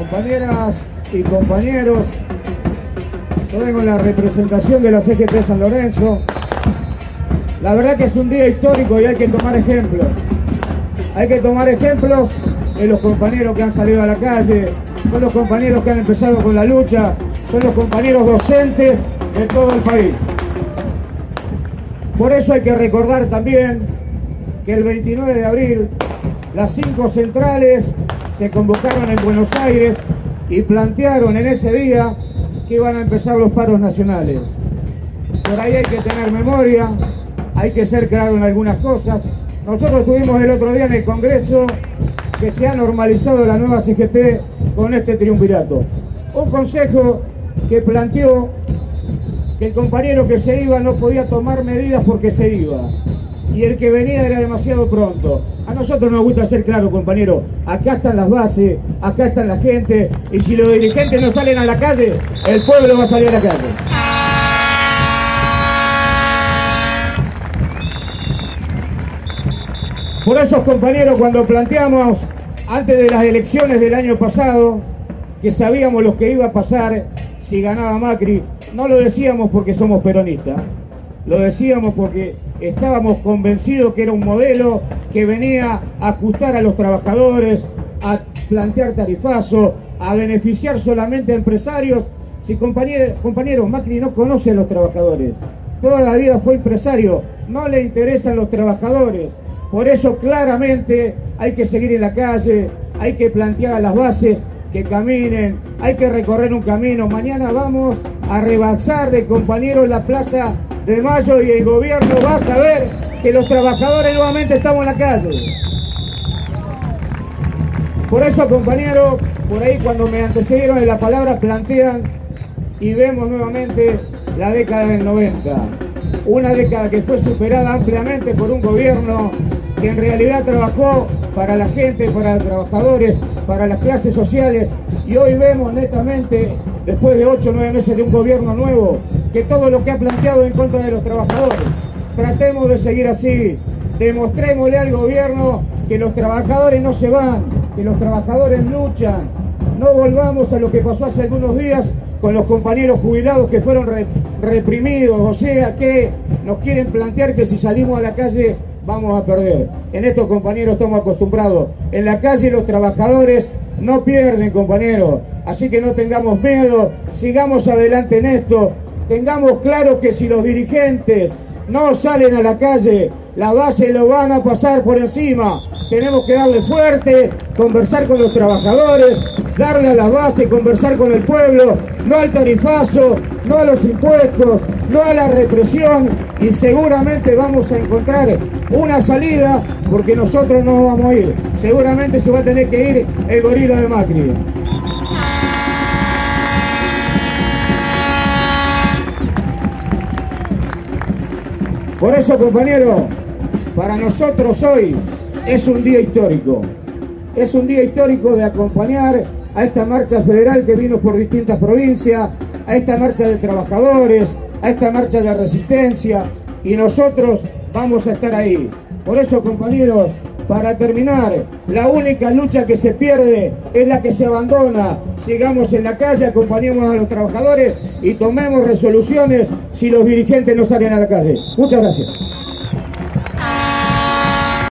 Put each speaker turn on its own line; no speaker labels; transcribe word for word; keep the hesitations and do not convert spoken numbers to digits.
Compañeras y compañeros, yo vengo en la representación de la C G T San Lorenzo. La verdad que es un día histórico y hay que tomar ejemplos. Hay que tomar ejemplos de los compañeros que han salido a la calle, son los compañeros que han empezado con la lucha, son los compañeros docentes de todo el país. Por eso hay que recordar también que el veintinueve de abril las cinco centrales se convocaron en Buenos Aires y plantearon en ese día que iban a empezar los paros nacionales. Por ahí hay que tener memoria, hay que ser claro en algunas cosas. Nosotros tuvimos el otro día en el Congreso que se ha normalizado la nueva C G T con este triunvirato. Un consejo que planteó que el compañero que se iba no podía tomar medidas porque se iba, y el que venía era demasiado pronto. A nosotros nos gusta ser claro, compañero, acá están las bases, acá está la gente, y si los dirigentes no salen a la calle, el pueblo va a salir a la calle. Por eso, compañeros, cuando planteamos antes de las elecciones del año pasado que sabíamos lo que iba a pasar si ganaba Macri, no lo decíamos porque somos peronistas, lo decíamos porque estábamos convencidos que era un modelo que venía a ajustar a los trabajadores, a plantear tarifazo, a beneficiar solamente a empresarios. Si compañeros, compañeros, Macri no conoce a los trabajadores, toda la vida fue empresario, no le interesan los trabajadores. Por eso claramente hay que seguir en la calle, hay que plantear a las bases que caminen, hay que recorrer un camino. Mañana vamos a rebasar de compañeros la Plaza de Mayo y el gobierno va a saber que los trabajadores nuevamente estamos en la calle. Por eso, compañeros, por ahí cuando me antecedieron en la palabra plantean y vemos nuevamente la década del noventa. Una década que fue superada ampliamente por un gobierno que en realidad trabajó para la gente, para los trabajadores, para las clases sociales, y hoy vemos netamente, después de ocho o nueve meses de un gobierno nuevo, que todo lo que ha planteado en contra de los trabajadores. Tratemos de seguir así, demostrémosle al gobierno que los trabajadores no se van, que los trabajadores luchan. No volvamos a lo que pasó hace algunos días con los compañeros jubilados que fueron re, reprimidos, o sea que nos quieren plantear que si salimos a la calle vamos a perder. En esto, compañeros, estamos acostumbrados. En la calle los trabajadores no pierden, compañeros. Así que no tengamos miedo, sigamos adelante en esto. Tengamos claro que si los dirigentes no salen a la calle, la base lo van a pasar por encima. Tenemos que darle fuerte, conversar con los trabajadores, darle a la base, conversar con el pueblo, no al tarifazo, no a los impuestos, no a la represión, y seguramente vamos a encontrar una salida, porque nosotros no vamos a ir. Seguramente se va a tener que ir el gorila de Macri. Por eso, compañeros, para nosotros hoy es un día histórico. Es un día histórico de acompañar a esta marcha federal que vino por distintas provincias, a esta marcha de trabajadores, a esta marcha de resistencia, y nosotros vamos a estar ahí. Por eso, compañeros, para terminar, la única lucha que se pierde es la que se abandona. Sigamos en la calle, acompañemos a los trabajadores y tomemos resoluciones si los dirigentes no salen a la calle. Muchas gracias.